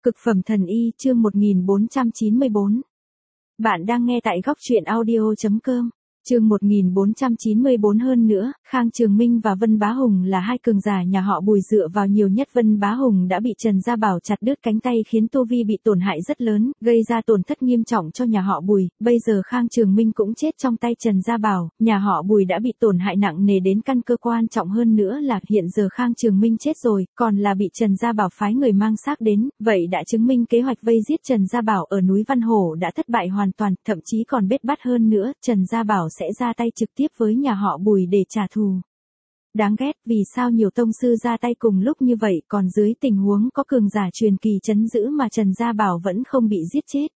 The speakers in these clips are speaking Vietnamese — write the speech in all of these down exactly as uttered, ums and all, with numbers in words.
Cực phẩm thần y chương một nghìn bốn trăm chín mươi bốn. Bạn đang nghe tại góc truyện audio chấm com. Chương một nghìn bốn trăm chín mươi bốn. Hơn nữa, Khang Trường Minh và Vân Bá Hùng là hai cường giả nhà họ Bùi, dựa vào nhiều nhất Vân Bá Hùng đã bị Trần Gia Bảo chặt đứt cánh tay khiến tu vi bị tổn hại rất lớn, gây ra tổn thất nghiêm trọng cho nhà họ Bùi. Bây giờ Khang Trường Minh cũng chết trong tay Trần Gia Bảo, nhà họ Bùi đã bị tổn hại nặng nề đến căn cơ. Quan trọng hơn nữa là hiện giờ Khang Trường Minh chết rồi, còn là bị Trần Gia Bảo phái người mang xác đến, vậy đã chứng minh kế hoạch vây giết Trần Gia Bảo ở núi Văn Hổ đã thất bại hoàn toàn, thậm chí còn bết bát hơn nữa, Trần Gia Bảo sẽ ra tay trực tiếp với nhà họ Bùi để trả thù. Đáng ghét, vì sao nhiều tông sư ra tay cùng lúc như vậy, còn dưới tình huống có cường giả truyền kỳ trấn giữ mà Trần Gia Bảo vẫn không bị giết chết.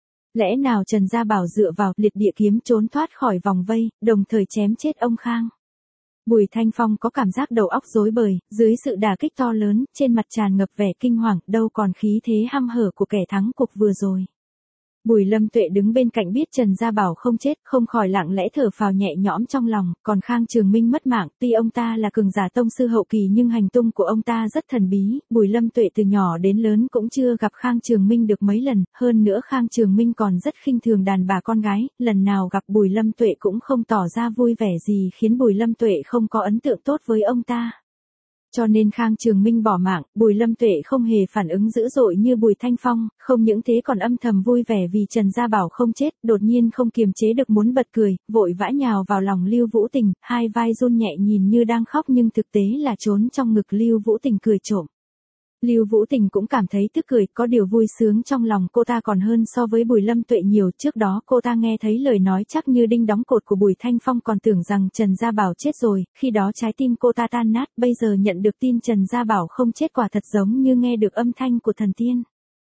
Lẽ nào Trần Gia Bảo dựa vào liệt địa kiếm trốn thoát khỏi vòng vây, đồng thời chém chết ông Khang? Bùi Thanh Phong có cảm giác đầu óc rối bời, dưới sự đả kích to lớn, trên mặt tràn ngập vẻ kinh hoàng, đâu còn khí thế hăm hở của kẻ thắng cuộc vừa rồi. Bùi Lâm Tuệ đứng bên cạnh biết Trần Gia Bảo không chết, không khỏi lặng lẽ thở phào nhẹ nhõm trong lòng, còn Khang Trường Minh mất mạng, tuy ông ta là cường giả tông sư hậu kỳ nhưng hành tung của ông ta rất thần bí, Bùi Lâm Tuệ từ nhỏ đến lớn cũng chưa gặp Khang Trường Minh được mấy lần, hơn nữa Khang Trường Minh còn rất khinh thường đàn bà con gái, lần nào gặp Bùi Lâm Tuệ cũng không tỏ ra vui vẻ gì khiến Bùi Lâm Tuệ không có ấn tượng tốt với ông ta. Cho nên Khang Trường Minh bỏ mạng, Bùi Lâm Tuệ không hề phản ứng dữ dội như Bùi Thanh Phong, không những thế còn âm thầm vui vẻ vì Trần Gia Bảo không chết, đột nhiên không kiềm chế được muốn bật cười, vội vã nhào vào lòng Lưu Vũ Tình, hai vai run nhẹ nhìn như đang khóc nhưng thực tế là trốn trong ngực Lưu Vũ Tình cười trộm. Lưu Vũ Tình cũng cảm thấy tức cười, có điều vui sướng trong lòng cô ta còn hơn so với Bùi Lâm Tuệ nhiều. Trước đó cô ta nghe thấy lời nói chắc như đinh đóng cột của Bùi Thanh Phong còn tưởng rằng Trần Gia Bảo chết rồi, khi đó trái tim cô ta tan nát, bây giờ nhận được tin Trần Gia Bảo không chết quả thật giống như nghe được âm thanh của thần tiên.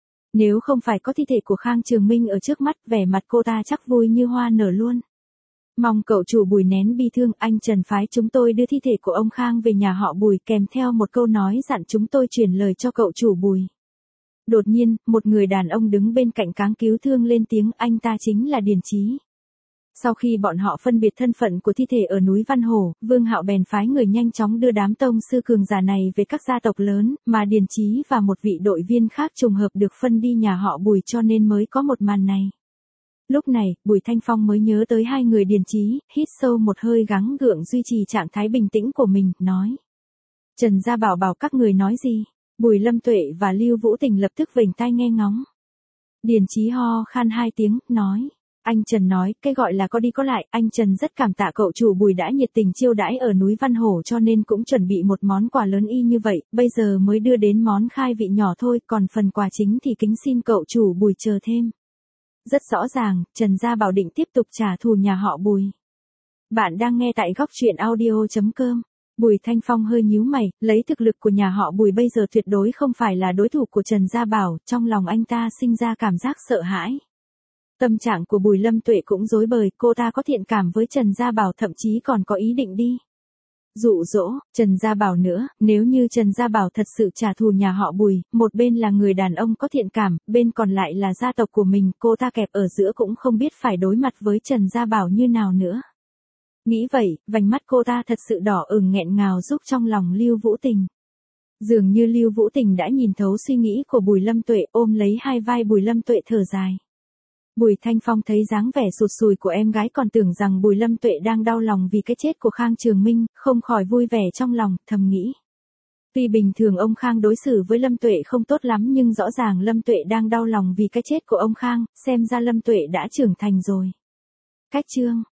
Nếu không phải có thi thể của Khang Trường Minh ở trước mắt, vẻ mặt cô ta chắc vui như hoa nở luôn. Mong cậu chủ Bùi nén bi thương, anh Trần phái chúng tôi đưa thi thể của ông Khang về nhà họ Bùi, kèm theo một câu nói dặn chúng tôi truyền lời cho cậu chủ Bùi. Đột nhiên, một người đàn ông đứng bên cạnh cáng cứu thương lên tiếng, anh ta chính là Điền Chí. Sau khi bọn họ phân biệt thân phận của thi thể ở núi Văn Hổ, Vương Hạo bèn phái người nhanh chóng đưa đám tông sư cường giả này về các gia tộc lớn, mà Điền Chí và một vị đội viên khác trùng hợp được phân đi nhà họ Bùi cho nên mới có một màn này. Lúc này, Bùi Thanh Phong mới nhớ tới hai người Điền Chí, hít sâu một hơi gắng gượng duy trì trạng thái bình tĩnh của mình, nói. Trần Gia Bảo bảo các người nói gì? Bùi Lâm Tuệ và Lưu Vũ Tình lập tức vểnh tai nghe ngóng. Điền Chí ho khan hai tiếng, nói. Anh Trần nói, cái gọi là có đi có lại, anh Trần rất cảm tạ cậu chủ Bùi đã nhiệt tình chiêu đãi ở núi Văn Hổ cho nên cũng chuẩn bị một món quà lớn y như vậy, bây giờ mới đưa đến món khai vị nhỏ thôi, còn phần quà chính thì kính xin cậu chủ Bùi chờ thêm. Rất rõ ràng, Trần Gia Bảo định tiếp tục trả thù nhà họ Bùi. Bạn đang nghe tại góc truyện audio chấm com. Bùi Thanh Phong hơi nhíu mày, lấy thực lực của nhà họ Bùi bây giờ tuyệt đối không phải là đối thủ của Trần Gia Bảo, trong lòng anh ta sinh ra cảm giác sợ hãi. Tâm trạng của Bùi Lâm Tuệ cũng rối bời, cô ta có thiện cảm với Trần Gia Bảo, thậm chí còn có ý định đi dụ dỗ Trần Gia Bảo nữa, nếu như Trần Gia Bảo thật sự trả thù nhà họ Bùi, một bên là người đàn ông có thiện cảm, bên còn lại là gia tộc của mình, cô ta kẹp ở giữa cũng không biết phải đối mặt với Trần Gia Bảo như nào nữa. Nghĩ vậy, vành mắt cô ta thật sự đỏ ửng nghẹn ngào giúp trong lòng Lưu Vũ Tình. Dường như Lưu Vũ Tình đã nhìn thấu suy nghĩ của Bùi Lâm Tuệ, ôm lấy hai vai Bùi Lâm Tuệ thở dài. Bùi Thanh Phong thấy dáng vẻ sụt sùi của em gái còn tưởng rằng Bùi Lâm Tuệ đang đau lòng vì cái chết của Khang Trường Minh, không khỏi vui vẻ trong lòng, thầm nghĩ. Tuy bình thường ông Khang đối xử với Lâm Tuệ không tốt lắm nhưng rõ ràng Lâm Tuệ đang đau lòng vì cái chết của ông Khang, xem ra Lâm Tuệ đã trưởng thành rồi. Cách chương